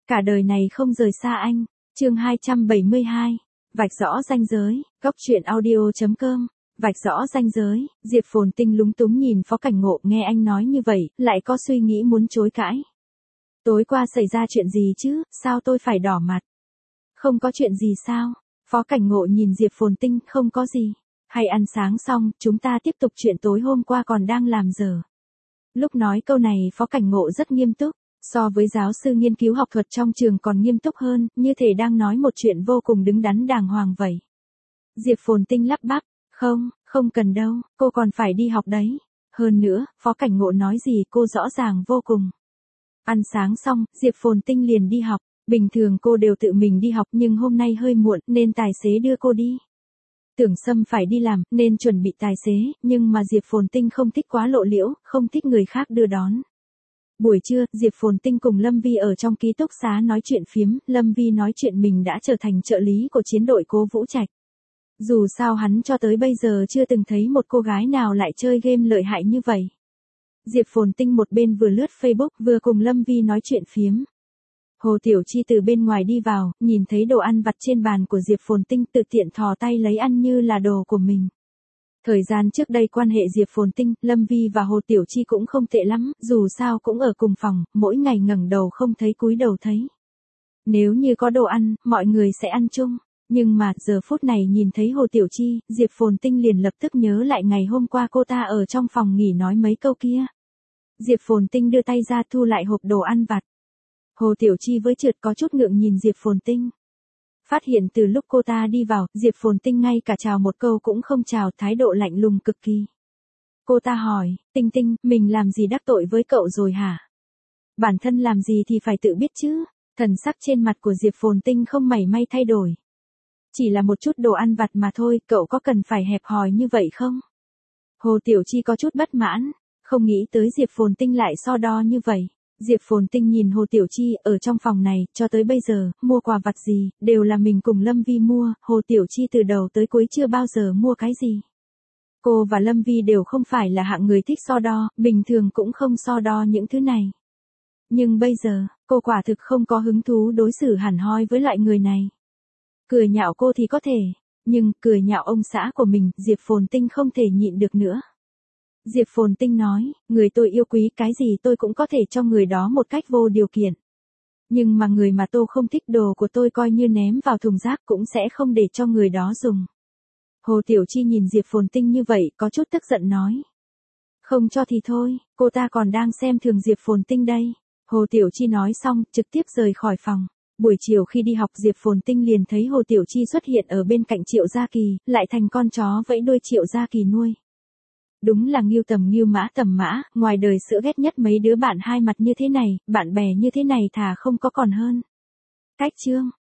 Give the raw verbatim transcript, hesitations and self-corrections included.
Cả đời này không rời xa anh. Chương hai trăm bảy mươi hai. Vạch rõ ranh giới. Góc truyện audio chấm com. Vạch rõ ranh giới. Diệp Phồn Tinh lúng túng nhìn Phó Cảnh Ngộ, nghe anh nói như vậy, lại có suy nghĩ muốn chối cãi. Tối qua xảy ra chuyện gì chứ, sao tôi phải đỏ mặt? Không có chuyện gì sao? Phó Cảnh Ngộ nhìn Diệp Phồn Tinh, không có gì. Hay ăn sáng xong, chúng ta tiếp tục chuyện tối hôm qua còn đang làm dở. Lúc nói câu này Phó Cảnh Ngộ rất nghiêm túc, so với giáo sư nghiên cứu học thuật trong trường còn nghiêm túc hơn, như thể đang nói một chuyện vô cùng đứng đắn đàng hoàng vậy. Diệp Phồn Tinh lắp bắp, không, không cần đâu, cô còn phải đi học đấy. Hơn nữa, Phó Cảnh Ngộ nói gì cô rõ ràng vô cùng. Ăn sáng xong, Diệp Phồn Tinh liền đi học. Bình thường cô đều tự mình đi học nhưng hôm nay hơi muộn nên tài xế đưa cô đi. Tưởng Sâm phải đi làm nên chuẩn bị tài xế, nhưng mà Diệp Phồn Tinh không thích quá lộ liễu, không thích người khác đưa đón. Buổi trưa, Diệp Phồn Tinh cùng Lâm Vi ở trong ký túc xá nói chuyện phiếm, Lâm Vi nói chuyện mình đã trở thành trợ lý của chiến đội Cố Vũ Trạch. Dù sao hắn cho tới bây giờ chưa từng thấy một cô gái nào lại chơi game lợi hại như vậy. Diệp Phồn Tinh một bên vừa lướt Facebook vừa cùng Lâm Vi nói chuyện phiếm. Hồ Tiểu Chi từ bên ngoài đi vào, nhìn thấy đồ ăn vặt trên bàn của Diệp Phồn Tinh tự tiện thò tay lấy ăn như là đồ của mình. Thời gian trước đây quan hệ Diệp Phồn Tinh, Lâm Vi và Hồ Tiểu Chi cũng không tệ lắm, dù sao cũng ở cùng phòng, mỗi ngày ngẩng đầu không thấy cúi đầu thấy. Nếu như có đồ ăn, mọi người sẽ ăn chung. Nhưng mà, giờ phút này nhìn thấy Hồ Tiểu Chi, Diệp Phồn Tinh liền lập tức nhớ lại ngày hôm qua cô ta ở trong phòng nghỉ nói mấy câu kia. Diệp Phồn Tinh đưa tay ra thu lại hộp đồ ăn vặt. Hồ Tiểu Chi với trượt có chút ngượng nhìn Diệp Phồn Tinh. Phát hiện từ lúc cô ta đi vào, Diệp Phồn Tinh ngay cả chào một câu cũng không chào, thái độ lạnh lùng cực kỳ. Cô ta hỏi, Tinh Tinh, mình làm gì đắc tội với cậu rồi hả? Bản thân làm gì thì phải tự biết chứ. Thần sắc trên mặt của Diệp Phồn Tinh không mảy may thay đổi. Chỉ là một chút đồ ăn vặt mà thôi, cậu có cần phải hẹp hòi như vậy không? Hồ Tiểu Chi có chút bất mãn, không nghĩ tới Diệp Phồn Tinh lại so đo như vậy. Diệp Phồn Tinh nhìn Hồ Tiểu Chi, ở trong phòng này, cho tới bây giờ, mua quà vặt gì, đều là mình cùng Lâm Vi mua, Hồ Tiểu Chi từ đầu tới cuối chưa bao giờ mua cái gì. Cô và Lâm Vi đều không phải là hạng người thích so đo, bình thường cũng không so đo những thứ này. Nhưng bây giờ, cô quả thực không có hứng thú đối xử hẳn hoi với loại người này. Cười nhạo cô thì có thể, nhưng cười nhạo ông xã của mình, Diệp Phồn Tinh không thể nhịn được nữa. Diệp Phồn Tinh nói, người tôi yêu quý cái gì tôi cũng có thể cho người đó một cách vô điều kiện. Nhưng mà người mà tôi không thích đồ của tôi coi như ném vào thùng rác cũng sẽ không để cho người đó dùng. Hồ Tiểu Chi nhìn Diệp Phồn Tinh như vậy có chút tức giận nói. Không cho thì thôi, cô ta còn đang xem thường Diệp Phồn Tinh đây. Hồ Tiểu Chi nói xong, trực tiếp rời khỏi phòng. Buổi chiều khi đi học Diệp Phồn Tinh liền thấy Hồ Tiểu Chi xuất hiện ở bên cạnh Triệu Gia Kỳ, lại thành con chó vẫy đuôi Triệu Gia Kỳ nuôi. Đúng là nghiêu tầm nghiêu mã tầm mã, ngoài đời sữa ghét nhất mấy đứa bạn hai mặt như thế này, bạn bè như thế này thà không có còn hơn. Cách chương.